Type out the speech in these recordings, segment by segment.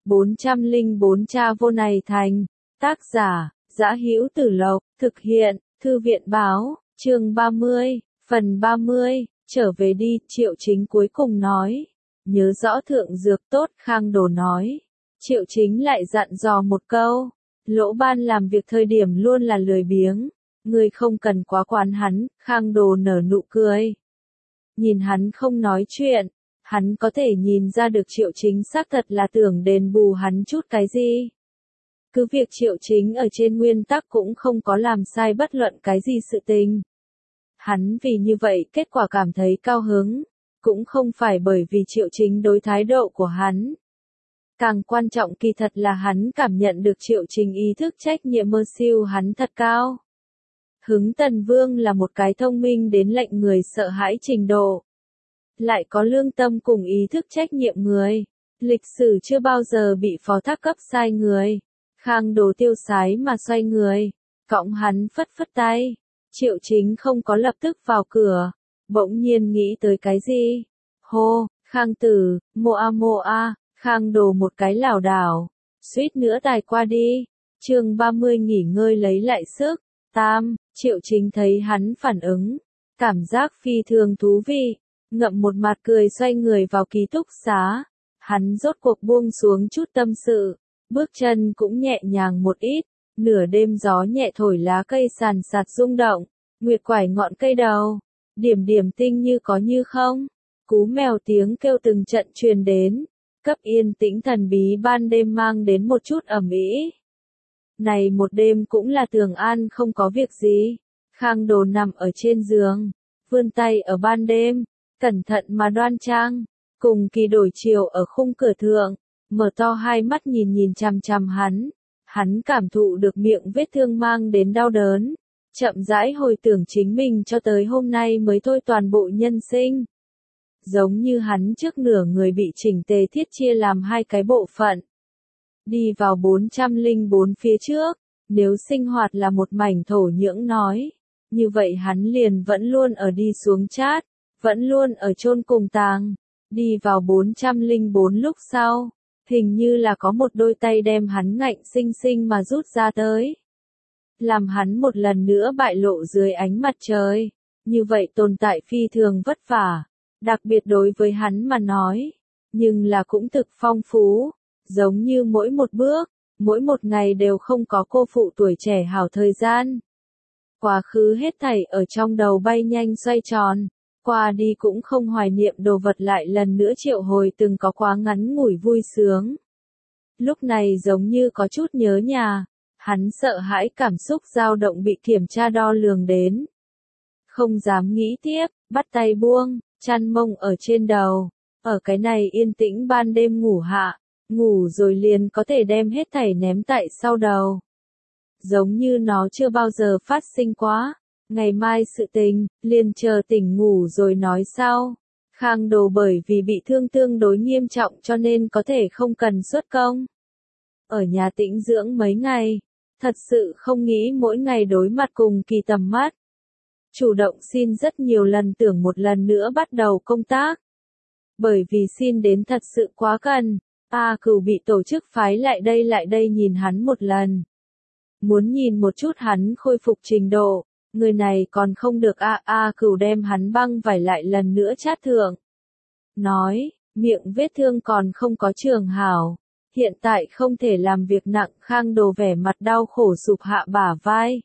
404 Cha vô này thành. Tác giả, Dã Hữu Tử Lộc, thực hiện, Thư viện báo, chương 30, phần 30, trở về đi, Triệu Chính cuối cùng nói. Nhớ rõ thượng dược tốt, Khang Đồ nói. Triệu Chính lại dặn dò một câu. Lỗ Ban làm việc thời điểm luôn là lười biếng. Ngươi không cần quá quán hắn, Khang Đồ nở nụ cười. Nhìn hắn không nói chuyện, hắn có thể nhìn ra được Triệu Chính xác thật là tưởng đền bù hắn chút cái gì. Cứ việc Triệu Chính ở trên nguyên tắc cũng không có làm sai bất luận cái gì sự tình. Hắn vì như vậy kết quả cảm thấy cao hứng, cũng không phải bởi vì Triệu Chính đối thái độ của hắn. Càng quan trọng kỳ thật là hắn cảm nhận được Triệu Chính ý thức trách nhiệm mơ siêu hắn thật cao. Hứng Tần Vương là một cái thông minh đến lệnh người sợ hãi trình độ. Lại có lương tâm cùng ý thức trách nhiệm người. Lịch sử chưa bao giờ bị phó thác cấp sai người. Khang Đồ tiêu sái mà xoay người. Cõng hắn phất phất tay. Triệu Chính không có lập tức vào cửa. Bỗng nhiên nghĩ tới cái gì? Hô, Khang Tử, mô a, Khang Đồ một cái lảo đảo. Suýt nữa tài qua đi. Chương 30 nghỉ ngơi lấy lại sức. Triệu Chính thấy hắn phản ứng. Cảm giác phi thường thú vị. Ngậm một mặt cười xoay người vào ký túc xá. Hắn rốt cuộc buông xuống chút tâm sự. Bước chân cũng nhẹ nhàng một ít. Nửa đêm gió nhẹ thổi lá cây sàn sạt rung động. Nguyệt quải ngọn cây đầu. Điểm điểm tinh như có như không. Cú mèo tiếng kêu từng trận truyền đến. Cấp yên tĩnh thần bí ban đêm mang đến một chút ẩm ĩ. Này một đêm cũng là Tường An không có việc gì. Khang Đồ nằm ở trên giường. Vươn tay ở ban đêm. Cẩn thận mà đoan trang. Cùng Kỳ đổi chiều ở khung cửa thượng. Mở to hai mắt nhìn chằm chằm hắn. Hắn cảm thụ được miệng vết thương mang đến đau đớn. Chậm rãi hồi tưởng chính mình cho tới hôm nay mới thôi toàn bộ nhân sinh. Giống như hắn trước nửa người bị chỉnh tề thiết chia làm hai cái bộ phận. Đi vào 404 phía trước, nếu sinh hoạt là một mảnh thổ nhưỡng nói. Như vậy hắn liền vẫn luôn ở đi xuống chát, vẫn luôn ở chôn cùng tàng. Đi vào 404 lúc sau, hình như là có một đôi tay đem hắn ngạnh sinh sinh mà rút ra tới. Làm hắn một lần nữa bại lộ dưới ánh mặt trời. Như vậy tồn tại phi thường vất vả, đặc biệt đối với hắn mà nói. Nhưng là cũng thực phong phú, giống như mỗi một bước, mỗi một ngày đều không có cô phụ tuổi trẻ hảo thời gian. Quá khứ hết thảy ở trong đầu bay nhanh xoay tròn, qua đi cũng không hoài niệm đồ vật lại lần nữa triệu hồi từng có quá ngắn ngủi vui sướng. Lúc này giống như có chút nhớ nhà, hắn sợ hãi cảm xúc dao động bị kiểm tra đo lường đến. Không dám nghĩ tiếp, bắt tay buông, chăn mông ở trên đầu, ở cái này yên tĩnh ban đêm ngủ hạ, ngủ rồi liền có thể đem hết thảy ném tại sau đầu. Giống như nó chưa bao giờ phát sinh quá. Ngày mai sự tình, liền chờ tỉnh ngủ rồi nói sau. Khang Đồ bởi vì bị thương tương đối nghiêm trọng cho nên có thể không cần xuất công. Ở nhà tĩnh dưỡng mấy ngày, thật sự không nghĩ mỗi ngày đối mặt cùng Kỳ tầm mắt. Chủ động xin rất nhiều lần tưởng một lần nữa bắt đầu công tác. Bởi vì xin đến thật sự quá cần, Cửu bị tổ chức phái lại đây nhìn hắn một lần. Muốn nhìn một chút hắn khôi phục trình độ, người này còn không được Cửu đem hắn băng vải lại lần nữa chát thượng. Nói, miệng vết thương còn không có trường hảo, hiện tại không thể làm việc nặng. Khang Đồ vẻ mặt đau khổ sụp hạ bả vai.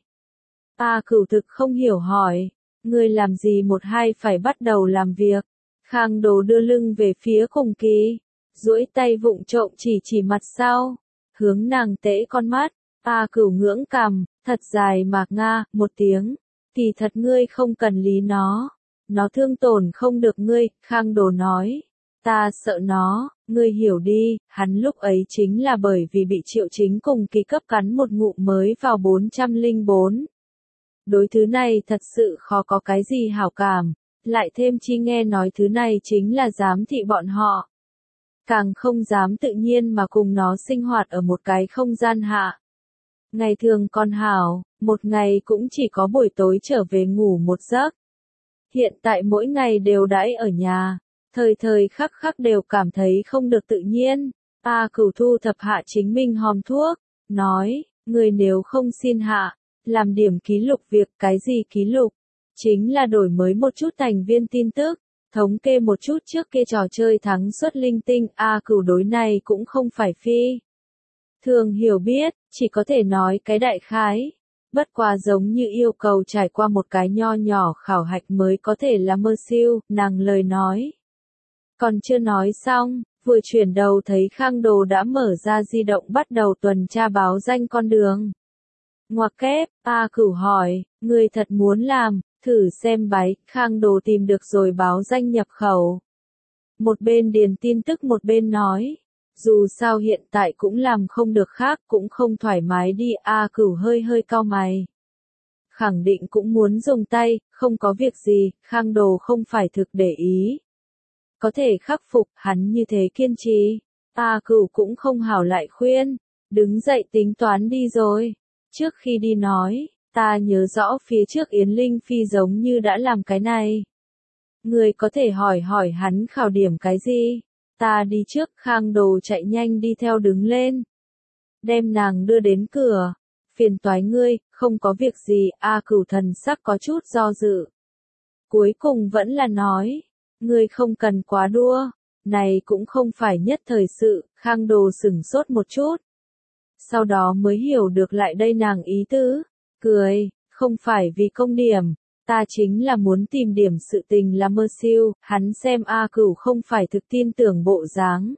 Cửu thực không hiểu hỏi, ngươi làm gì một hai phải bắt đầu làm việc. Khang Đồ đưa lưng về phía Khủng Kỳ, duỗi tay vụng trộm chỉ mặt sau, hướng nàng tễ con mắt. Cửu ngưỡng cằm, thật dài mạc nga, một tiếng. Kỳ thật ngươi không cần lý nó thương tổn không được ngươi. Khang Đồ nói, ta sợ nó, ngươi hiểu đi. Hắn lúc ấy chính là bởi vì bị Triệu Chính cùng Kỳ cấp cắn một ngụm mới vào 404. Đối thứ này thật sự khó có cái gì hảo cảm, lại thêm chi nghe nói thứ này chính là giám thị bọn họ. Càng không dám tự nhiên mà cùng nó sinh hoạt ở một cái không gian hạ. Ngày thường còn hảo, một ngày cũng chỉ có buổi tối trở về ngủ một giấc. Hiện tại mỗi ngày đều đãi ở nhà, thời thời khắc khắc đều cảm thấy không được tự nhiên. A Cửu thu thập hạ chính mình hòm thuốc, nói, người nếu không xin hạ, làm điểm ký lục việc, cái gì ký lục? Chính là đổi mới một chút thành viên tin tức, thống kê một chút trước kia trò chơi thắng suất linh tinh, A Cửu đối này cũng không phải phi. Thường hiểu biết, chỉ có thể nói cái đại khái. Bất quá giống như yêu cầu trải qua một cái nho nhỏ khảo hạch mới có thể là mơ siêu, nàng lời nói. Còn chưa nói xong, vừa chuyển đầu thấy Khang Đồ đã mở ra di động bắt đầu tuần tra báo danh con đường. Ngoặc kép, A Cửu hỏi, người thật muốn làm, thử xem bái, Khang Đồ tìm được rồi báo danh nhập khẩu. Một bên điền tin tức một bên nói, dù sao hiện tại cũng làm không được khác cũng không thoải mái đi, A Cửu hơi hơi cau mày. Khẳng định cũng muốn dùng tay, không có việc gì, Khang Đồ không phải thực để ý. Có thể khắc phục, hắn như thế kiên trì. A Cửu cũng không hảo lại khuyên, đứng dậy tính toán đi rồi. Trước khi đi nói, ta nhớ rõ phía trước Yến Linh Phi giống như đã làm cái này. Người có thể hỏi hỏi hắn khảo điểm cái gì? Ta đi trước, Khang Đồ chạy nhanh đi theo đứng lên. Đem nàng đưa đến cửa. Phiền toái ngươi, không có việc gì, A Cửu thần sắc có chút do dự. Cuối cùng vẫn là nói, ngươi không cần quá đua, này cũng không phải nhất thời sự, Khang Đồ sửng sốt một chút. Sau đó mới hiểu được lại đây nàng ý tứ, cười, không phải vì công điểm, ta chính là muốn tìm điểm sự tình là mơ siêu, hắn xem A Cửu không phải thực tin tưởng bộ dáng.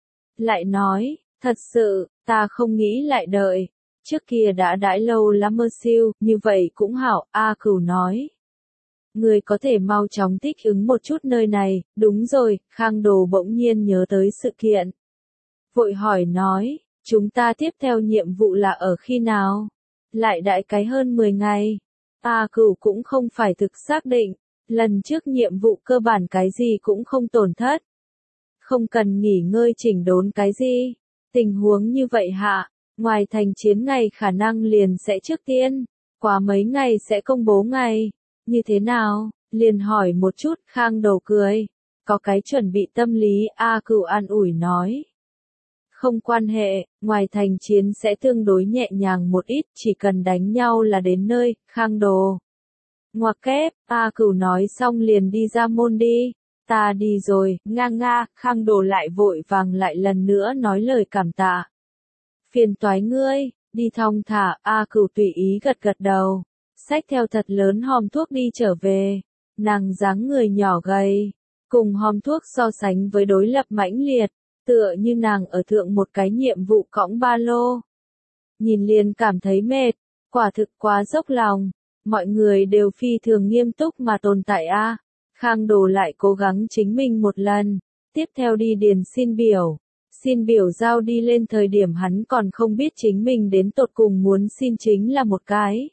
Lại nói, thật sự, ta không nghĩ lại đợi, trước kia đã đãi lâu lắm mơ siêu, như vậy cũng hảo, A Cửu nói. Người có thể mau chóng thích ứng một chút nơi này, đúng rồi, Khang Đồ bỗng nhiên nhớ tới sự kiện. Vội hỏi nói, chúng ta tiếp theo nhiệm vụ là ở khi nào? Lại đại cái hơn 10 ngày. A Cửu cũng không phải thực xác định, lần trước nhiệm vụ cơ bản cái gì cũng không tổn thất. Không cần nghỉ ngơi chỉnh đốn cái gì. Tình huống như vậy hạ, ngoài thành chiến ngày khả năng liền sẽ trước tiên, qua mấy ngày sẽ công bố ngày. Như thế nào? Liền hỏi một chút, Khang Đồ cười. Có cái chuẩn bị tâm lý, A Cửu an ủi nói. Không quan hệ, ngoài thành chiến sẽ tương đối nhẹ nhàng một ít, chỉ cần đánh nhau là đến nơi, Khang Đồ. Ngoặc kép, A Cửu nói xong liền đi ra môn đi. Ta đi rồi, nga nga, Khang Đồ lại vội vàng lại lần nữa nói lời cảm tạ. Phiền toái ngươi, đi thong thả, A Cửu tùy ý gật gật đầu. Xách theo thật lớn hòm thuốc đi trở về. Nàng dáng người nhỏ gầy, cùng hòm thuốc so sánh với đối lập mãnh liệt, tựa như nàng ở thượng một cái nhiệm vụ cõng ba lô. Nhìn liền cảm thấy mệt, quả thực quá dốc lòng, mọi người đều phi thường nghiêm túc mà tồn tại a. Khang Đồ lại cố gắng chính mình một lần, tiếp theo đi điền xin biểu. Xin biểu giao đi lên thời điểm hắn còn không biết chính mình đến tột cùng muốn xin chính là một cái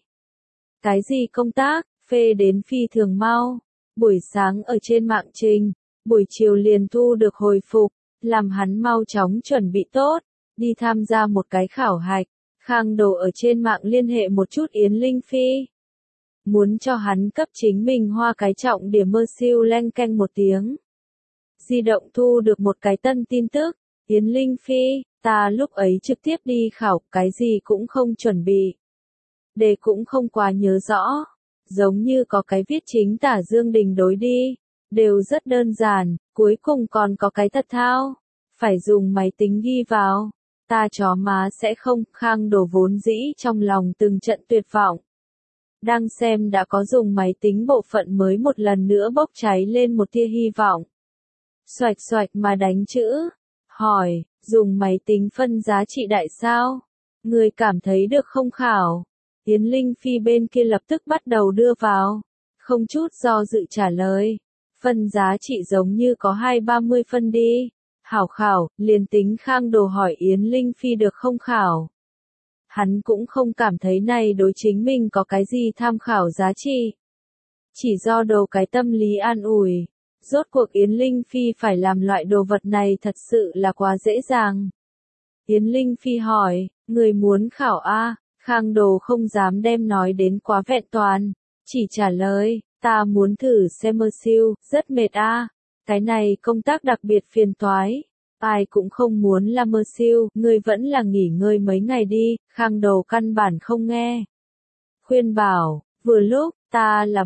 gì công tác, phê đến phi thường mau. Buổi sáng ở trên mạng trình, buổi chiều liền thu được hồi phục, làm hắn mau chóng chuẩn bị tốt, đi tham gia một cái khảo hạch. Khang Đồ ở trên mạng liên hệ một chút Yến Linh Phi. Muốn cho hắn cấp chính mình hoa cái trọng điểm mơ siêu leng keng một tiếng. Di động thu được một cái tân tin tức, Yến Linh Phi, ta lúc ấy trực tiếp đi khảo, cái gì cũng không chuẩn bị. Đề cũng không quá nhớ rõ, giống như có cái viết chính tả Dương Đình đối đi, đều rất đơn giản, cuối cùng còn có cái thật thao, phải dùng máy tính ghi vào, ta chó má sẽ không, Khang Đồ vốn dĩ trong lòng từng trận tuyệt vọng. Đang xem đã có dùng máy tính bộ phận mới một lần nữa bốc cháy lên một tia hy vọng. Xoạch xoạch mà đánh chữ, hỏi, dùng máy tính phân giá trị đại sao? Người cảm thấy được không khảo? Yến Linh Phi bên kia lập tức bắt đầu đưa vào, không chút do dự trả lời. Phân giá trị giống như có 20-30 phân đi. Hảo khảo, liền tính Khang Đồ hỏi Yến Linh Phi được không khảo. Hắn cũng không cảm thấy này đối chính mình có cái gì tham khảo giá trị. Chỉ do đầu cái tâm lý an ủi. Rốt cuộc Yến Linh Phi phải làm loại đồ vật này thật sự là quá dễ dàng. Yến Linh Phi hỏi, người muốn khảo A? Khang Đồ không dám đem nói đến quá vẹn toàn, chỉ trả lời, ta muốn thử xem mơ siêu, rất mệt a. Cái này công tác đặc biệt phiền toái. Ai cũng không muốn là mơ siêu, ngươi vẫn là nghỉ ngơi mấy ngày đi, Khang Đầu căn bản không nghe. Khuyên bảo, vừa lúc, ta là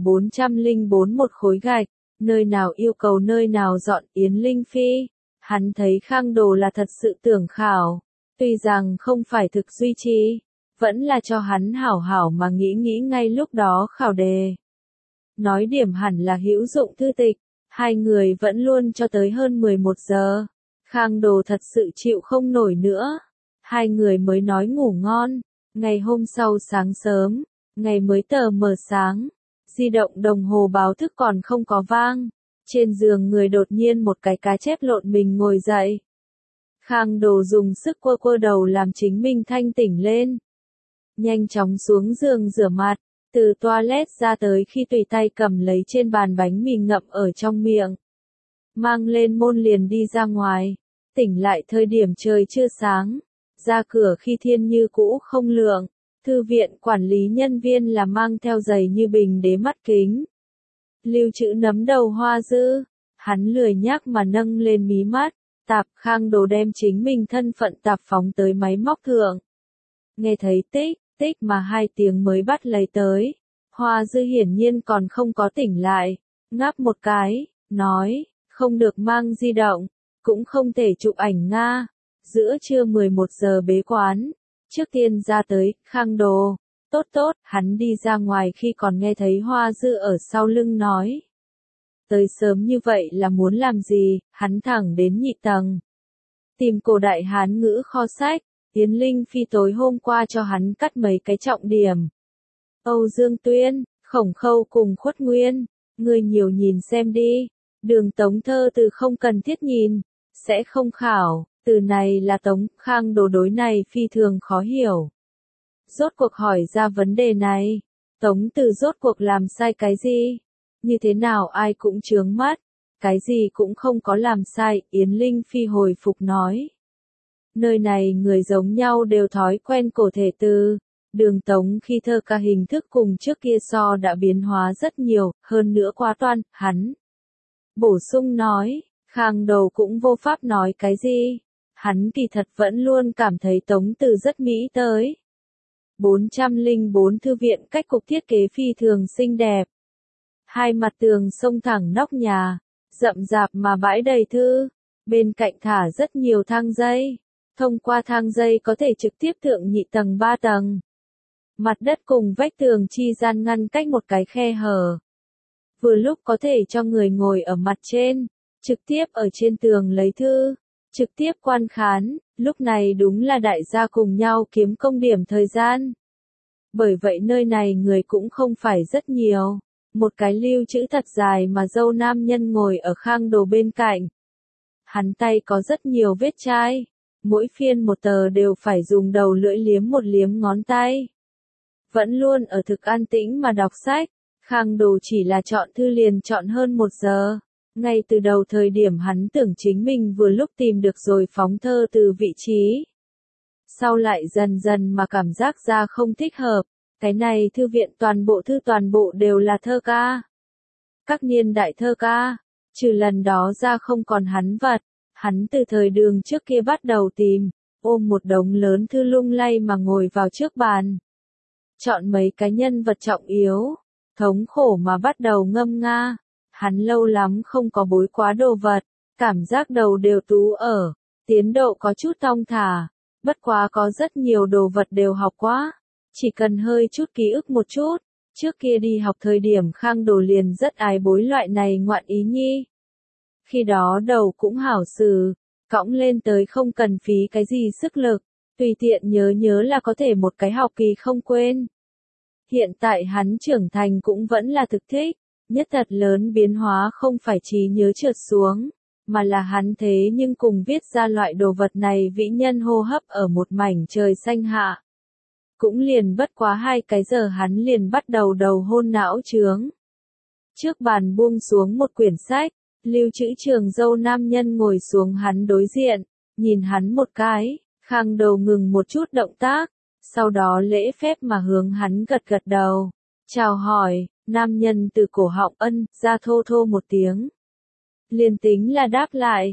404 một khối gạch, nơi nào yêu cầu nơi nào dọn Yến Linh Phi. Hắn thấy Khang Đồ là thật sự tưởng khảo, tuy rằng không phải thực duy trì, vẫn là cho hắn hảo hảo mà nghĩ ngay lúc đó khảo đề. Nói điểm hẳn là hữu dụng thư tịch, hai người vẫn luôn cho tới hơn 11 giờ. Khang Đồ thật sự chịu không nổi nữa. Hai người mới nói ngủ ngon. Ngày hôm sau sáng sớm, ngày mới tờ mờ sáng, di động đồng hồ báo thức còn không có vang. Trên giường người đột nhiên một cái cá chép lộn mình ngồi dậy. Khang Đồ dùng sức quơ đầu làm chính mình thanh tỉnh lên. Nhanh chóng xuống giường rửa mặt, từ toilet ra tới khi tùy tay cầm lấy trên bàn bánh mì ngậm ở trong miệng. Mang lên môn liền đi ra ngoài, tỉnh lại thời điểm trời chưa sáng, ra cửa khi thiên như cũ không lượng, thư viện quản lý nhân viên là mang theo giày như bình đế mắt kính. Lưu trữ nấm đầu hoa dư, hắn lười nhác mà nâng lên mí mắt, tạp Khang Đồ đem chính mình thân phận tạp phóng tới máy móc thượng. Nghe thấy tích, tích mà 2 tiếng mới bắt lấy tới, hoa dư hiển nhiên còn không có tỉnh lại, ngáp một cái, nói, không được mang di động, cũng không thể chụp ảnh Nga. Giữa trưa 11 giờ bế quán, trước tiên ra tới, Khang Đồ, tốt, hắn đi ra ngoài khi còn nghe thấy hoa dư ở sau lưng nói. Tới sớm như vậy là muốn làm gì, hắn thẳng đến nhị tầng. Tìm cổ đại Hán ngữ kho sách, Yến Linh Phi tối hôm qua cho hắn cắt mấy cái trọng điểm. Âu Dương Tuyên, Khổng Khâu cùng Khuất Nguyên, ngươi nhiều nhìn xem đi. Đường Tống thơ từ không cần thiết nhìn, sẽ không khảo, từ này là Tống, Khang Đồ đối này phi thường khó hiểu. Rốt cuộc hỏi ra vấn đề này, Tống từ rốt cuộc làm sai cái gì? Như thế nào ai cũng chướng mắt, cái gì cũng không có làm sai, Yến Linh Phi hồi phục nói. Nơi này người giống nhau đều thói quen cổ thể từ. Đường Tống khi thơ ca hình thức cùng trước kia so đã biến hóa rất nhiều, hơn nữa quá toan, hắn. Bổ sung nói, Khang Đầu cũng vô pháp nói cái gì. Hắn kỳ thật vẫn luôn cảm thấy Tống từ rất mỹ tới. 404 thư viện cách cục thiết kế phi thường xinh đẹp. Hai mặt tường xông thẳng nóc nhà, rậm rạp mà bãi đầy thư. Bên cạnh thả rất nhiều thang dây. Thông qua thang dây có thể trực tiếp thượng nhị tầng 3 tầng. Mặt đất cùng vách tường chi gian ngăn cách một cái khe hở. Vừa lúc có thể cho người ngồi ở mặt trên, trực tiếp ở trên tường lấy thư, trực tiếp quan khán, lúc này đúng là đại gia cùng nhau kiếm công điểm thời gian. Bởi vậy nơi này người cũng không phải rất nhiều, một cái lưu chữ thật dài mà dâu nam nhân ngồi ở Khang Đồ bên cạnh. Hắn tay có rất nhiều vết chai, mỗi phiên một tờ đều phải dùng đầu lưỡi liếm một liếm ngón tay. Vẫn luôn ở thực an tĩnh mà đọc sách, Khang Đồ chỉ là chọn thư liền chọn hơn 1 giờ. Ngay từ đầu thời điểm hắn tưởng chính mình vừa lúc tìm được rồi phóng thơ từ vị trí. Sau lại dần dần mà cảm giác ra không thích hợp, cái này thư viện toàn bộ đều là thơ ca. Các niên đại thơ ca, trừ lần đó ra không còn hắn vật, hắn từ thời Đường trước kia bắt đầu tìm, ôm một đống lớn thư lung lay mà ngồi vào trước bàn. Chọn mấy cái nhân vật trọng yếu, thống khổ mà bắt đầu ngâm nga. Hắn lâu lắm không có bối quá đồ vật, cảm giác đầu đều tú ở, tiến độ có chút thong thả, bất quá có rất nhiều đồ vật đều học quá, chỉ cần hơi chút ký ức một chút, trước kia đi học thời điểm Khang Đồ liền rất ái bối loại này ngoạn ý nhi. Khi đó đầu cũng hảo xử, cõng lên tới không cần phí cái gì sức lực, tùy tiện nhớ là có thể một cái học kỳ không quên. Hiện tại hắn trưởng thành cũng vẫn là thực thích. Nhất thật lớn biến hóa không phải trí nhớ trượt xuống, mà là hắn thế nhưng cùng viết ra loại đồ vật này vĩ nhân hô hấp ở một mảnh trời xanh hạ. Cũng liền bất quá 2 cái giờ hắn liền bắt đầu đầu hôn não chướng. Trước bàn buông xuống một quyển sách, lưu trữ trường dâu nam nhân ngồi xuống hắn đối diện, nhìn hắn một cái, Khang Đầu ngừng một chút động tác, sau đó lễ phép mà hướng hắn gật đầu, chào hỏi. Nam nhân từ cổ họng ân, ra thô thô một tiếng. Liền tính là đáp lại,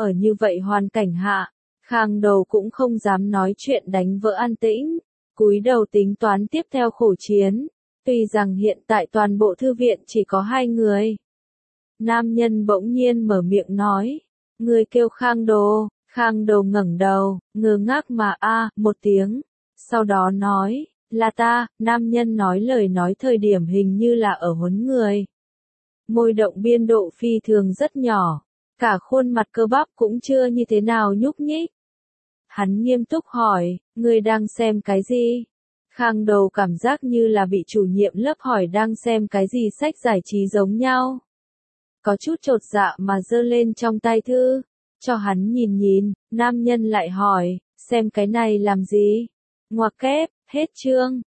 Ở như vậy hoàn cảnh hạ, Khang Đầu cũng không dám nói chuyện đánh vỡ an tĩnh, cúi đầu tính toán tiếp theo khổ chiến. Tuy rằng hiện tại toàn bộ thư viện chỉ có 2 người. Nam nhân bỗng nhiên mở miệng nói, người kêu Khang Đồ. Khang Đầu ngẩng đầu, ngơ ngác mà một tiếng. Sau đó nói, là ta. Nam nhân nói lời nói thời điểm hình như là ở huấn người. Môi động biên độ phi thường rất nhỏ, cả khuôn mặt cơ bắp cũng chưa như thế nào nhúc nhích. Hắn nghiêm túc hỏi, ngươi đang xem cái gì? Khang Đầu cảm giác như là bị chủ nhiệm lớp hỏi đang xem cái gì sách giải trí giống nhau. Có chút chột dạ mà giơ lên trong tay thư, cho hắn nhìn nhìn. Nam nhân lại hỏi, xem cái này làm gì? Ngoặc kép, hết chương.